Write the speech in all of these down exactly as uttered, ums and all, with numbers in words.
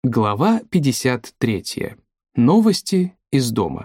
Глава пятьдесят третья. Новости из дома.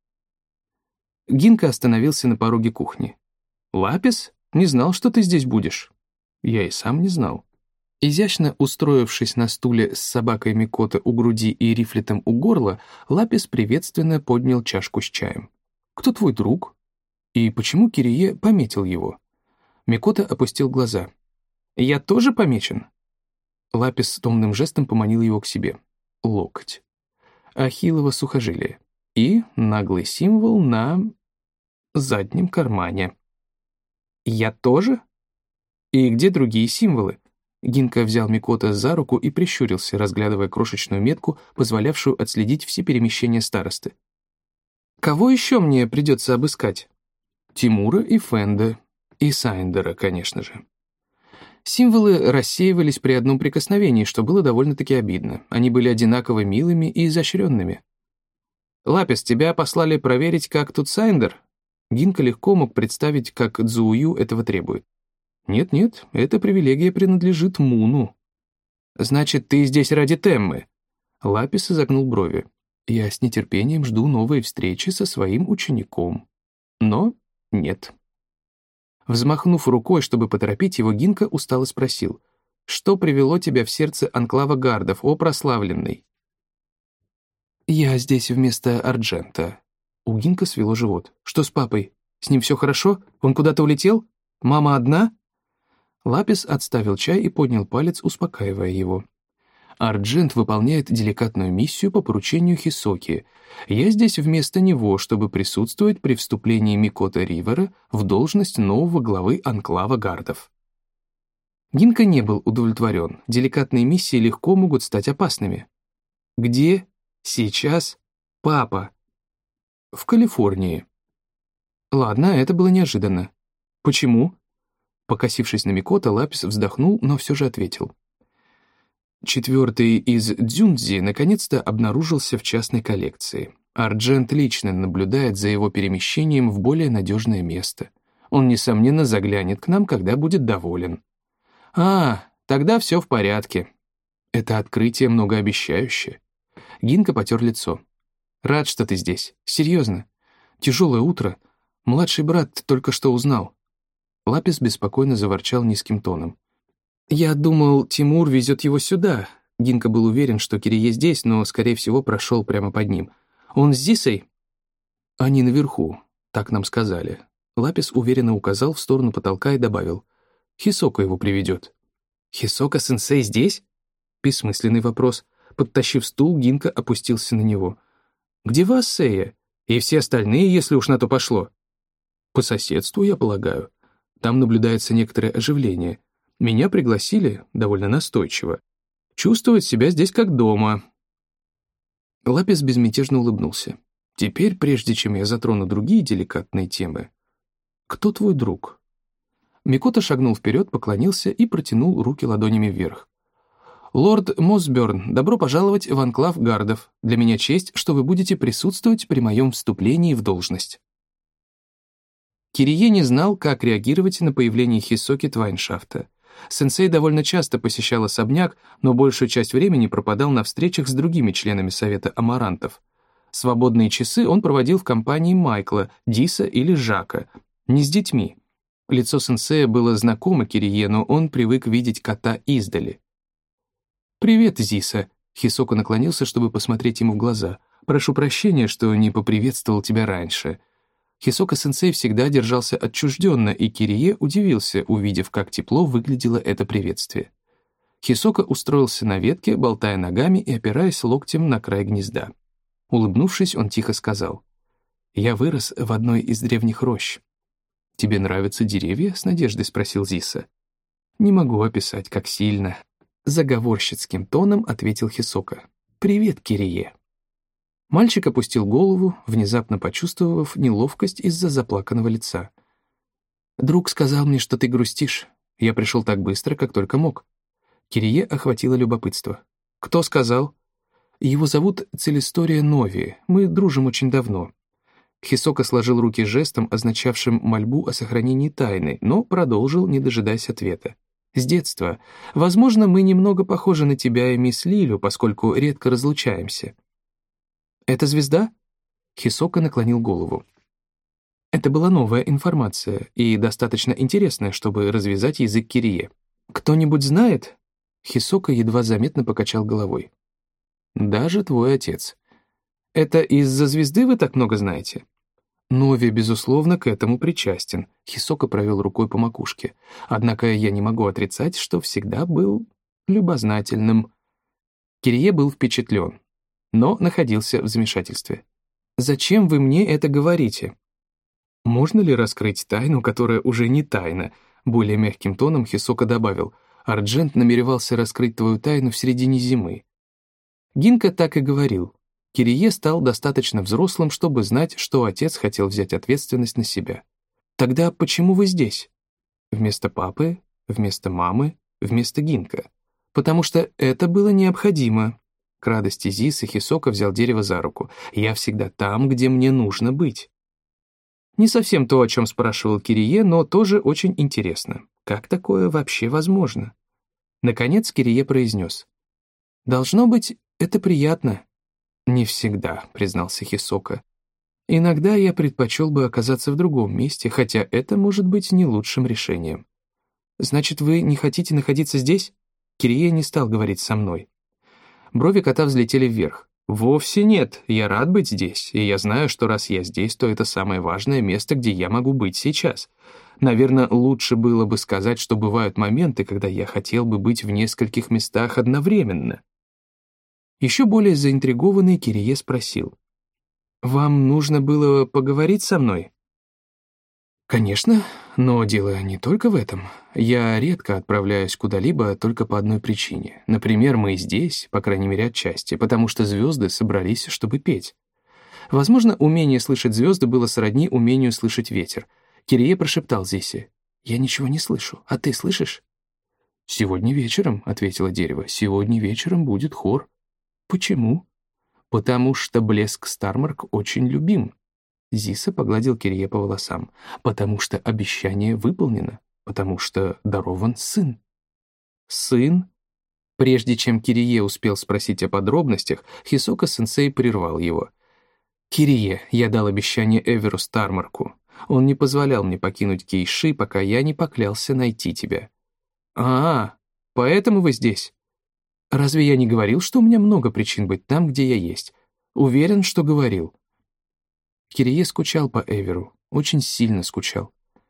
Гинка остановился на пороге кухни. «Лапис? Не знал, что ты здесь будешь». Я и сам не знал. Изящно устроившись на стуле с собакой Микото у груди и рифлетом у горла, Лапис приветственно поднял чашку с чаем. «Кто твой друг?» И почему Кирие пометил его? Микото опустил глаза. «Я тоже помечен?» Лапис томным жестом поманил его к себе. Локоть. Ахиллово сухожилие. И наглый символ на заднем кармане. «Я тоже? И где другие символы?» Гинка взял Микото за руку и прищурился, разглядывая крошечную метку, позволявшую отследить все перемещения старосты. «Кого еще мне придется обыскать?» «Тимура и Фенда. И Сайндера, конечно же». Символы рассеивались при одном прикосновении, что было довольно-таки обидно. Они были одинаково милыми и изощренными. «Лапис, тебя послали проверить, как тут Сайндер?» Гинка легко мог представить, как Цзую этого требует. «Нет-нет, эта привилегия принадлежит Муну». «Значит, ты здесь ради Теммы?» Лапис изогнул брови. «Я с нетерпением жду новой встречи со своим учеником. Но нет». Взмахнув рукой, чтобы поторопить его, Гинка устало спросил: «Что привело тебя в сердце анклава гардов, о прославленный?» «Я здесь вместо Арджента». У Гинка свело живот. «Что с папой? С ним все хорошо? Он куда-то улетел? Мама одна?» Лапис отставил чай и поднял палец, успокаивая его. «Арджент выполняет деликатную миссию по поручению Хисоки. Я здесь вместо него, чтобы присутствовать при вступлении Микото Ривера в должность нового главы анклава гардов». Гинка не был удовлетворен. Деликатные миссии легко могут стать опасными. «Где сейчас папа?» «В Калифорнии». «Ладно, это было неожиданно». «Почему?» Покосившись на Микото, Лапис вздохнул, но все же ответил. Четвертый из дзюндзи наконец-то обнаружился в частной коллекции. Арджент лично наблюдает за его перемещением в более надежное место. Он, несомненно, заглянет к нам, когда будет доволен. «А, тогда все в порядке». Это открытие многообещающее. Гинка потер лицо. «Рад, что ты здесь. Серьезно. Тяжелое утро. Младший брат только что узнал». Лапис беспокойно заворчал низким тоном. «Я думал, Тимур везет его сюда». Гинка был уверен, что Кирие здесь, но, скорее всего, прошел прямо под ним. «Он с Зисой?» «Они наверху, так нам сказали». Лапис уверенно указал в сторону потолка и добавил. «Хисока его приведет». «Хисока-сенсей здесь?» Бессмысленный вопрос. Подтащив стул, Гинка опустился на него. «Где Вассея? И все остальные, если уж на то пошло?» «По соседству, я полагаю. Там наблюдается некоторое оживление. Меня пригласили довольно настойчиво. Чувствовать себя здесь как дома». Лапис безмятежно улыбнулся. «Теперь, прежде чем я затрону другие деликатные темы, кто твой друг?» Микото шагнул вперед, поклонился и протянул руки ладонями вверх. «Лорд Мосберн, добро пожаловать в анклав гардов. Для меня честь, что вы будете присутствовать при моем вступлении в должность». Кирие не знал, как реагировать на появление Хисоки Твайншафта. Сенсей довольно часто посещал особняк, но большую часть времени пропадал на встречах с другими членами Совета Амарантов. Свободные часы он проводил в компании Майкла, Диса или Жака, не с детьми. Лицо сенсея было знакомо Кирие, но он привык видеть кота издали. «Привет, Зиса», — Хисока наклонился, чтобы посмотреть ему в глаза. «Прошу прощения, что не поприветствовал тебя раньше». Хисока-сенсей всегда держался отчужденно, и Кирие удивился, увидев, как тепло выглядело это приветствие. Хисока устроился на ветке, болтая ногами и опираясь локтем на край гнезда. Улыбнувшись, он тихо сказал: «Я вырос в одной из древних рощ». «Тебе нравятся деревья?» — с надеждой спросил Зиса. «Не могу описать, как сильно». Заговорщицким тоном ответил Хисока. «Привет, Кирие». Мальчик опустил голову, внезапно почувствовав неловкость из-за заплаканного лица. «Друг сказал мне, что ты грустишь. Я пришел так быстро, как только мог». Кирие охватило любопытство. «Кто сказал?» «Его зовут Целистория Нови. Мы дружим очень давно». Хисока сложил руки жестом, означавшим мольбу о сохранении тайны, но продолжил, не дожидаясь ответа. С детства. Возможно, мы немного похожи на тебя и мисс Лилю, поскольку редко разлучаемся». «Это звезда?» Хисока наклонил голову. Это была новая информация и достаточно интересная, чтобы развязать язык Кирие. «Кто-нибудь знает?» Хисока едва заметно покачал головой. «Даже твой отец. Это из-за звезды вы так много знаете?» «Нови, безусловно, к этому причастен», — Хисока провел рукой по макушке. «Однако я не могу отрицать, что всегда был любознательным». Кирие был впечатлен, но находился в замешательстве. «Зачем вы мне это говорите?» «Можно ли раскрыть тайну, которая уже не тайна?» Более мягким тоном Хисока добавил. «Арджент намеревался раскрыть твою тайну в середине зимы». Гинка так и говорил. Кирие стал достаточно взрослым, чтобы знать, что отец хотел взять ответственность на себя. «Тогда почему вы здесь?» «Вместо папы, вместо мамы, вместо Гинка. Потому что это было необходимо». К радости Зисы Хисока взял дерево за руку. «Я всегда там, где мне нужно быть». Не совсем то, о чем спрашивал Кирие, но тоже очень интересно. Как такое вообще возможно? Наконец Кирие произнес. «Должно быть, это приятно». «Не всегда», — признался Хисока. «Иногда я предпочел бы оказаться в другом месте, хотя это может быть не лучшим решением». «Значит, вы не хотите находиться здесь?» Кирие не стал говорить со мной. Брови кота взлетели вверх. «Вовсе нет, я рад быть здесь, и я знаю, что раз я здесь, то это самое важное место, где я могу быть сейчас. Наверное, лучше было бы сказать, что бывают моменты, когда я хотел бы быть в нескольких местах одновременно». Еще более заинтригованный Кирие спросил. «Вам нужно было поговорить со мной?» «Конечно, но дело не только в этом. Я редко отправляюсь куда-либо только по одной причине. Например, мы здесь, по крайней мере отчасти, потому что звезды собрались, чтобы петь. Возможно, умение слышать звезды было сродни умению слышать ветер. Кирие прошептал Зисе. «Я ничего не слышу, а ты слышишь?» «Сегодня вечером», — ответило дерево, — «сегодня вечером будет хор». «Почему?» «Потому что блеск Стармарк очень любим». Зиса погладил Кирие по волосам. «Потому что обещание выполнено, потому что дарован сын». «Сын?» Прежде чем Кирие успел спросить о подробностях, Хисока-сенсей прервал его. «Кирие, я дал обещание Эверу Стармарку. Он не позволял мне покинуть Кейши, пока я не поклялся найти тебя». «А, поэтому вы здесь?» «Разве я не говорил, что у меня много причин быть там, где я есть? Уверен, что говорил». Кирие скучал по Эверу, очень сильно скучал.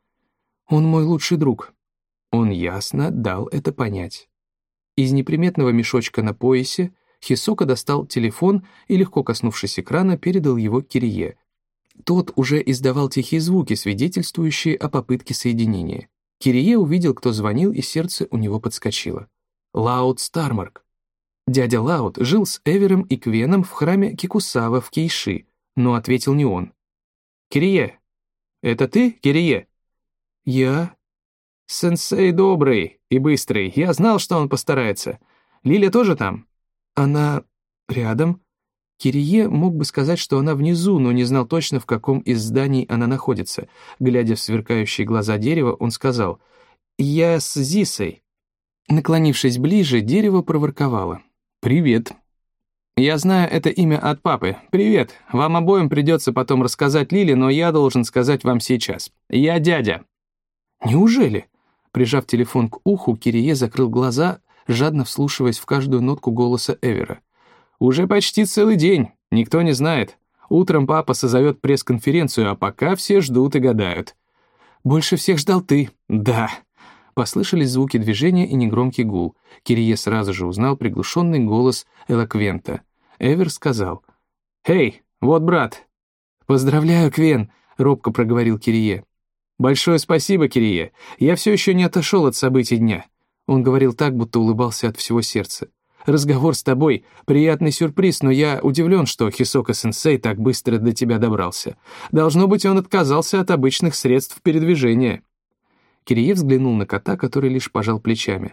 «Он мой лучший друг». Он ясно дал это понять. Из неприметного мешочка на поясе Хисока достал телефон и, легко коснувшись экрана, передал его Кирие. Тот уже издавал тихие звуки, свидетельствующие о попытке соединения. Кирие увидел, кто звонил, и сердце у него подскочило. Лауд Стармарк. Дядя Лауд жил с Эвером и Квеном в храме Кикусава в Кейши, но ответил не он. «Кирие, это ты, Кирие?» «Я?» «Сенсей добрый и быстрый, я знал, что он постарается. Лиля тоже там?» «Она рядом?» Кирие мог бы сказать, что она внизу, но не знал точно, в каком из зданий она находится. Глядя в сверкающие глаза дерева, он сказал: «Я с Зисой». Наклонившись ближе, дерево проворковало: «Привет». «Я знаю это имя от папы. Привет. Вам обоим придется потом рассказать Лиле, но я должен сказать вам сейчас. Я дядя». «Неужели?» Прижав телефон к уху, Кирие закрыл глаза, жадно вслушиваясь в каждую нотку голоса Эвера. «Уже почти целый день. Никто не знает. Утром папа созовет пресс-конференцию, а пока все ждут и гадают». «Больше всех ждал ты». «Да». Послышались звуки движения и негромкий гул. Кирие сразу же узнал приглушенный голос Элоквента. Эвер сказал: «Эй, вот брат». «Поздравляю, Квен», — робко проговорил Кирие. «Большое спасибо, Кирие. Я все еще не отошел от событий дня». Он говорил так, будто улыбался от всего сердца. «Разговор с тобой — приятный сюрприз, но я удивлен, что Хисока-сенсей так быстро до тебя добрался. Должно быть, он отказался от обычных средств передвижения». Кирие взглянул на кота, который лишь пожал плечами.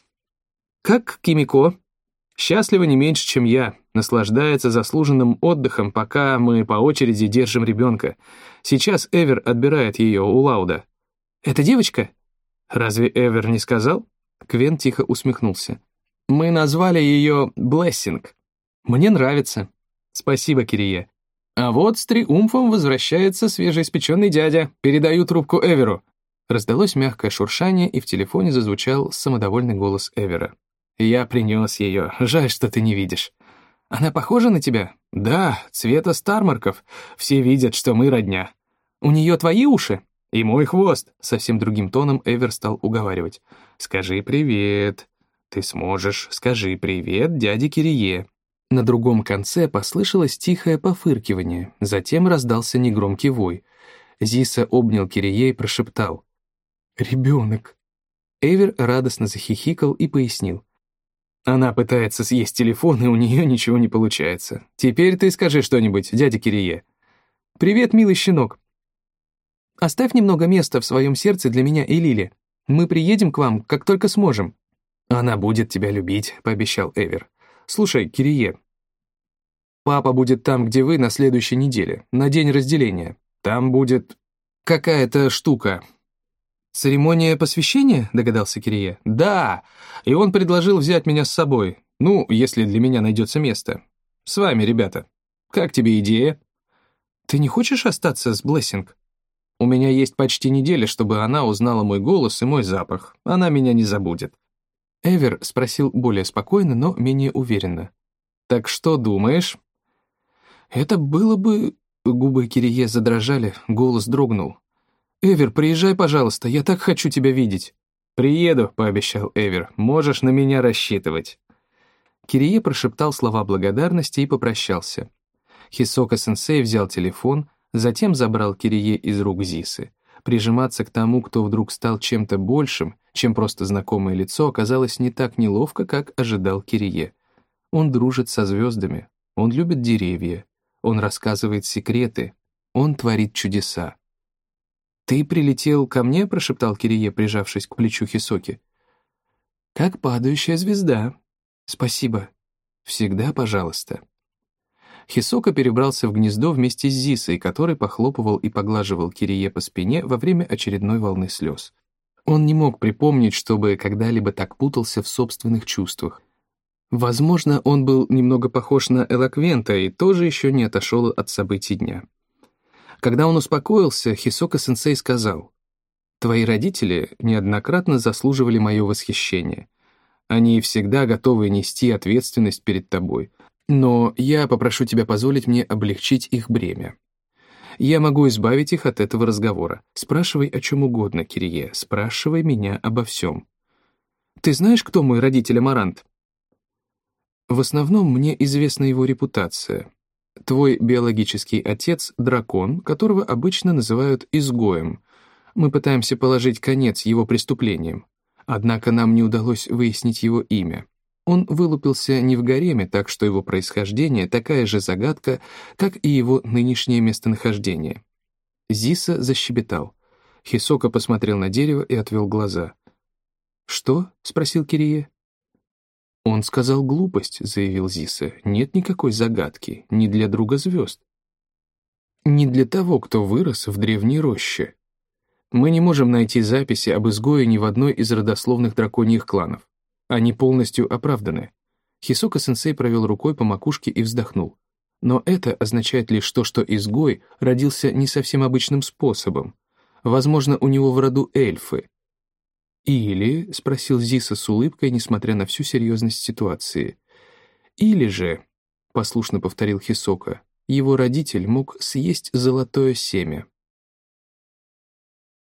«Как Кимико? Счастлива не меньше, чем я. Наслаждается заслуженным отдыхом, пока мы по очереди держим ребенка. Сейчас Эвер отбирает ее у Лауда». «Это девочка?» «Разве Эвер не сказал?» Квен тихо усмехнулся. «Мы назвали ее Блессинг. Мне нравится. Спасибо, Кирие. А вот с триумфом возвращается свежеиспеченный дядя. Передаю трубку Эверу». Раздалось мягкое шуршание, и в телефоне зазвучал самодовольный голос Эвера. «Я принес ее. Жаль, что ты не видишь. Она похожа на тебя?» «Да, цвета Стармарков. Все видят, что мы родня». «У нее твои уши?» «И мой хвост», — совсем другим тоном Эвер стал уговаривать. «Скажи привет. Ты сможешь. Скажи привет дяде Кирие». На другом конце послышалось тихое пофыркивание, затем раздался негромкий вой. Зиса обнял Кирие и прошептал. «Ребенок». Эвер радостно захихикал и пояснил. «Она пытается съесть телефон, и у нее ничего не получается. Теперь ты скажи что-нибудь, дядя Кирие». «Привет, милый щенок. Оставь немного места в своем сердце для меня и Лили. Мы приедем к вам, как только сможем». «Она будет тебя любить», — пообещал Эвер. «Слушай, Кирие, папа будет там, где вы, на следующей неделе, на день разделения. Там будет какая-то штука». «Церемония посвящения?» — догадался Кирие. «Да, и он предложил взять меня с собой. Ну, если для меня найдется место. С вами, ребята. Как тебе идея?» «Ты не хочешь остаться с Блессинг?» «У меня есть почти неделя, чтобы она узнала мой голос и мой запах. Она меня не забудет». Эвер спросил более спокойно, но менее уверенно. «Так что думаешь?» «Это было бы...» Губы Кирие задрожали, голос дрогнул. «Эвер, приезжай, пожалуйста, я так хочу тебя видеть». «Приеду», — пообещал Эвер, — «можешь на меня рассчитывать». Кирие прошептал слова благодарности и попрощался. Хисока-сенсей взял телефон, затем забрал Кирие из рук Зисы. Прижиматься к тому, кто вдруг стал чем-то большим, чем просто знакомое лицо, оказалось не так неловко, как ожидал Кирие. Он дружит со звездами, он любит деревья, он рассказывает секреты, он творит чудеса. «Ты прилетел ко мне?» — прошептал Кирие, прижавшись к плечу Хисоки. «Как падающая звезда. Спасибо. Всегда пожалуйста». Хисока перебрался в гнездо вместе с Зисой, который похлопывал и поглаживал Кирие по спине во время очередной волны слез. Он не мог припомнить, чтобы когда-либо так путался в собственных чувствах. Возможно, он был немного похож на Элоквента и тоже еще не отошел от событий дня. Когда он успокоился, Хисока-сенсей сказал, «Твои родители неоднократно заслуживали мое восхищение. Они всегда готовы нести ответственность перед тобой. Но я попрошу тебя позволить мне облегчить их бремя. Я могу избавить их от этого разговора. Спрашивай о чем угодно, Кирие, спрашивай меня обо всем. Ты знаешь, кто мой родитель Амарант?» «В основном мне известна его репутация. Твой биологический отец — дракон, которого обычно называют изгоем. Мы пытаемся положить конец его преступлениям. Однако нам не удалось выяснить его имя. Он вылупился не в гареме, так что его происхождение такая же загадка, как и его нынешнее местонахождение». Зиса защебетал. Хисока посмотрел на дерево и отвел глаза. «Что?» — спросил Кирие. «Он сказал глупость», — заявил Зиса. «Нет никакой загадки, ни для друга звезд. Не для того, кто вырос в древней роще. Мы не можем найти записи об изгое ни в одной из родословных драконьих кланов. Они полностью оправданы». Хисока-сенсей провел рукой по макушке и вздохнул. «Но это означает лишь то, что изгой родился не совсем обычным способом. Возможно, у него в роду эльфы». «Или», — спросил Зиса с улыбкой, несмотря на всю серьезность ситуации, «или же», — послушно повторил Хисока, «его родитель мог съесть золотое семя».